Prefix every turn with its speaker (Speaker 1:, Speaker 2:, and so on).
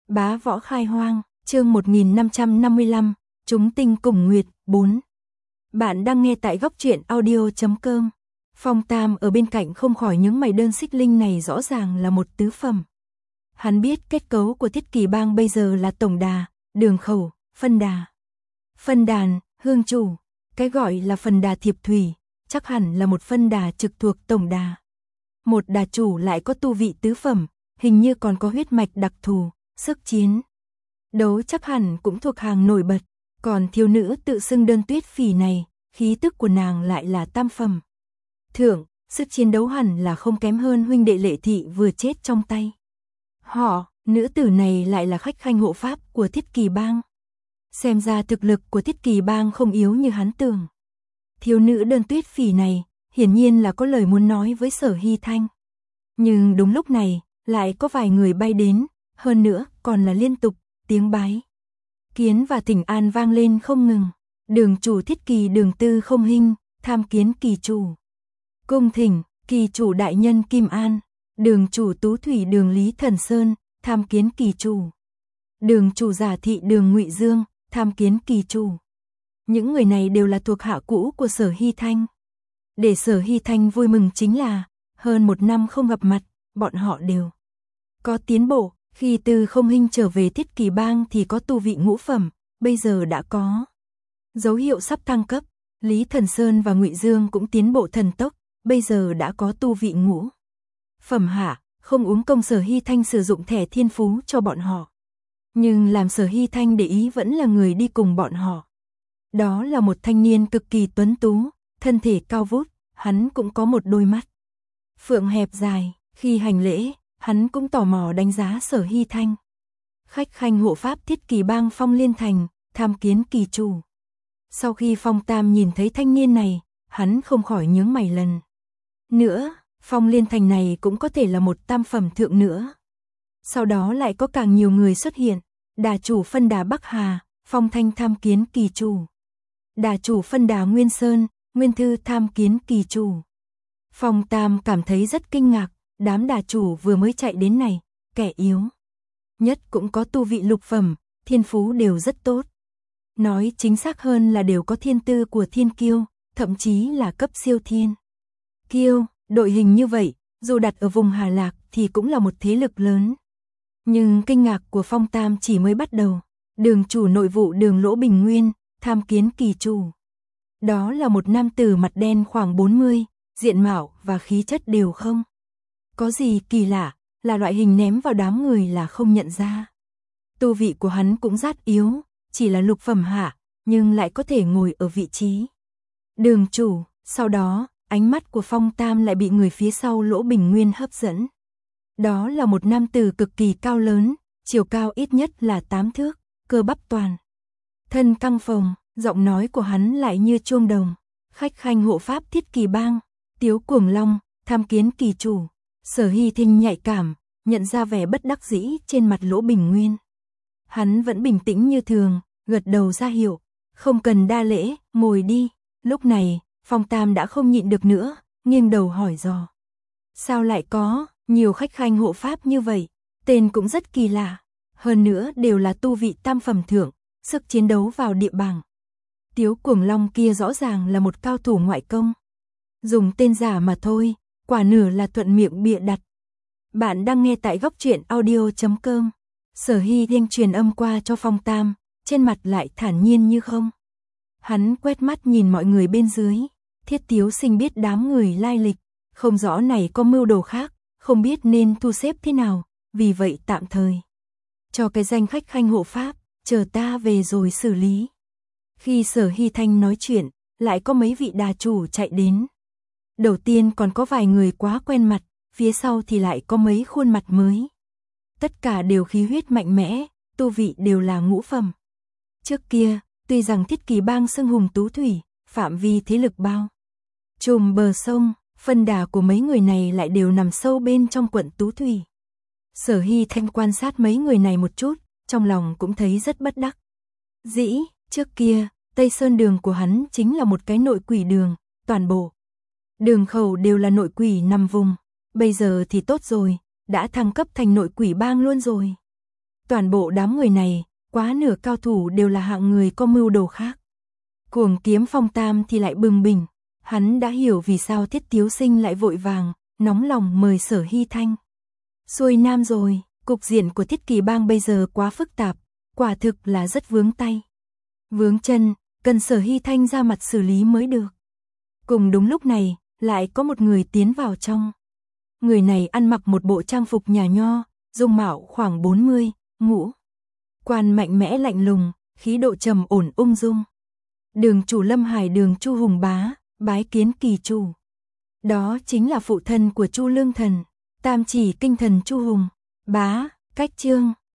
Speaker 1: Bá võ khai hoang, chương 1555, chúng tinh cùng nguyệt, 4. Bạn đang nghe tại góc truyện audio.com. Phong Tam ở bên cạnh không khỏi nhướng mày, đơn xích linh này rõ ràng là một tứ phẩm. Hắn biết kết cấu của Thiết Kỳ Bang bây giờ là tổng đà, đường khẩu, phân đà, phân đàn, hương chủ. Cái gọi là phân đà thiệp thủy, chắc hẳn là một phân đà trực thuộc tổng đà. Một đà chủ lại có tu vị tứ phẩm, hình như còn có huyết mạch đặc thù, sức chiến đấu chắc hẳn cũng thuộc hàng nổi bật. Còn thiếu nữ tự xưng Đơn Tuyết Phỉ này, khí tức của nàng lại là tam phẩm thượng, sức chiến đấu hẳn là không kém hơn huynh đệ Lệ Thị vừa chết trong tay họ. Nữ tử này lại là khách khanh hộ pháp của Thiết Kỳ Bang. Xem ra thực lực của Thiết Kỳ Bang không yếu như hắn tưởng. Thiếu nữ Đơn Tuyết Phỉ này hiển nhiên là có lời muốn nói với Sở Hy Thanh. Nhưng đúng lúc này, lại có vài người bay đến, hơn nữa còn là liên tục tiếng bái kiến và thỉnh an vang lên không ngừng. Đường chủ Thiết Kỳ Đường Tư Không Hinh tham kiến kỳ chủ. Cung thỉnh kỳ chủ đại nhân Kim An. Đường chủ Tú Thủy Đường Lý Thần Sơn tham kiến kỳ chủ. Đường chủ Giả Thị Đường Ngụy Dương tham kiến kỳ chủ. Những người này đều là thuộc hạ cũ của Sở Hy Thanh. Để Sở Hy Thanh vui mừng chính là hơn một năm không gặp mặt, bọn họ đều có tiến bộ. Khi Tư Không Hinh trở về Thiết Kỳ Bang thì có tu vị ngũ phẩm, bây giờ đã có dấu hiệu sắp thăng cấp. Lý Thần Sơn và Ngụy Dương cũng tiến bộ thần tốc, bây giờ đã có tu vị ngũ phẩm hạ, không uống công Sở Hy Thanh sử dụng thẻ thiên phú cho bọn họ. Nhưng làm Sở Hy Thanh để ý vẫn là người đi cùng bọn họ. Đó là một thanh niên cực kỳ tuấn tú, thân thể cao vút, hắn cũng có một đôi mắt phượng hẹp dài. Khi hành lễ, hắn cũng tò mò đánh giá Sở Hy Thanh. Khách khanh hộ pháp Thiết Kỳ Bang Phong Liên Thành tham kiến kỳ chủ. Sau khi Phong Tam nhìn thấy thanh niên này, hắn không khỏi nhướng mày lần nữa. Phong Liên Thành này cũng có thể là một tam phẩm thượng nữa. Sau đó lại có càng nhiều người xuất hiện. Đà chủ phân đà Bắc Hà, Phong Thanh tham kiến kỳ chủ. Đà chủ phân đà Nguyên Sơn, Nguyên Thư tham kiến kỳ chủ. Phong Tam cảm thấy rất kinh ngạc. Đám đà chủ vừa mới chạy đến này, kẻ yếu nhất cũng có tu vị lục phẩm, thiên phú đều rất tốt. Nói chính xác hơn là đều có thiên tư của thiên kiêu, thậm chí là cấp siêu thiên kiêu. Đội hình như vậy, dù đặt ở vùng Hà Lạc thì cũng là một thế lực lớn. Nhưng kinh ngạc của Phong Tam chỉ mới bắt đầu. Đường chủ nội vụ Đường Lỗ Bình Nguyên tham kiến kỳ chủ. Đó là một nam tử mặt đen khoảng 40, diện mạo và khí chất đều không có gì kỳ lạ, là loại hình ném vào đám người là không nhận ra. Tu vị của hắn cũng rất yếu, chỉ là lục phẩm hạ, nhưng lại có thể ngồi ở vị trí đường chủ. Sau đó, ánh mắt của Phong Tam lại bị người phía sau Lỗ Bình Nguyên hấp dẫn. Đó là một nam tử cực kỳ cao lớn, chiều cao ít nhất là 8 thước, cơ bắp toàn thân căng phồng, giọng nói của hắn lại như chuông đồng. Khách khanh hộ pháp Thiết Kỳ Bang, Tiếu Cuồng Long tham kiến kỳ chủ. Sở Hy Thanh nhạy cảm, nhận ra vẻ bất đắc dĩ trên mặt Lỗ Bình Nguyên. Hắn vẫn bình tĩnh như thường, gật đầu ra hiệu, không cần đa lễ, ngồi đi. Lúc này, Phong Tam đã không nhịn được nữa, nghiêng đầu hỏi dò. Sao lại có nhiều khách khanh hộ pháp như vậy? Tên cũng rất kỳ lạ, hơn nữa đều là tu vị tam phẩm thượng, sức chiến đấu vào địa bảng. Tiếu Cuồng Long kia rõ ràng là một cao thủ ngoại công, dùng tên giả mà thôi. Quả nửa là thuận miệng bịa đặt. Bạn đang nghe tại góc truyện audio.com. Sở Hy Thanh truyền âm qua cho Phong Tam, trên mặt lại thản nhiên như không. Hắn quét mắt nhìn mọi người bên dưới. Thiết Tiếu Sinh biết đám người lai lịch, không rõ này có mưu đồ khác, không biết nên thu xếp thế nào, vì vậy tạm thời cho cái danh khách khanh hộ pháp, chờ ta về rồi xử lý. Khi Sở Hy Thanh nói chuyện, lại có mấy vị đà chủ chạy đến. Đầu tiên còn có vài người quá quen mặt, phía sau thì lại có mấy khuôn mặt mới. Tất cả đều khí huyết mạnh mẽ, tu vị đều là ngũ phẩm. Trước kia, tuy rằng Thiết Kỳ Bang xưng hùng tú thủy, phạm vi thế lực bao trùm bờ sông, phân đà của mấy người này lại đều nằm sâu bên trong quận Tú Thủy. Sở Hy Thanh quan sát mấy người này một chút, trong lòng cũng thấy rất bất đắc dĩ. Trước kia, Tây Sơn đường của hắn chính là một cái nội quỷ đường, toàn bộ đường khẩu đều là nội quỷ nằm vùng. Bây giờ thì tốt rồi, đã thăng cấp thành nội quỷ bang luôn rồi. Toàn bộ đám người này, quá nửa cao thủ đều là hạng người có mưu đồ khác. Cuồng kiếm Phong Tam thì lại bừng bừng, hắn đã hiểu vì sao Thiết Tiếu Sinh lại vội vàng, nóng lòng mời Sở Hy Thanh. Xuôi Nam rồi, cục diện của Thiết Kỳ Bang bây giờ quá phức tạp, quả thực là rất vướng tay. Vướng chân, cần Sở Hy Thanh ra mặt xử lý mới được. Cùng đúng lúc này, lại có một người tiến vào trong. Người này ăn mặc một bộ trang phục nhà nho, dung mạo khoảng 40, ngũ quan mạnh mẽ lạnh lùng, khí độ trầm ổn ung dung. Đường chủ Lâm Hải Đường Chu Hùng Bá, bái kiến kỳ chủ. Đó chính là phụ thân của Chu Lương Thần, Tam Chỉ Kinh Thần Chu Hùng Bá, cách chương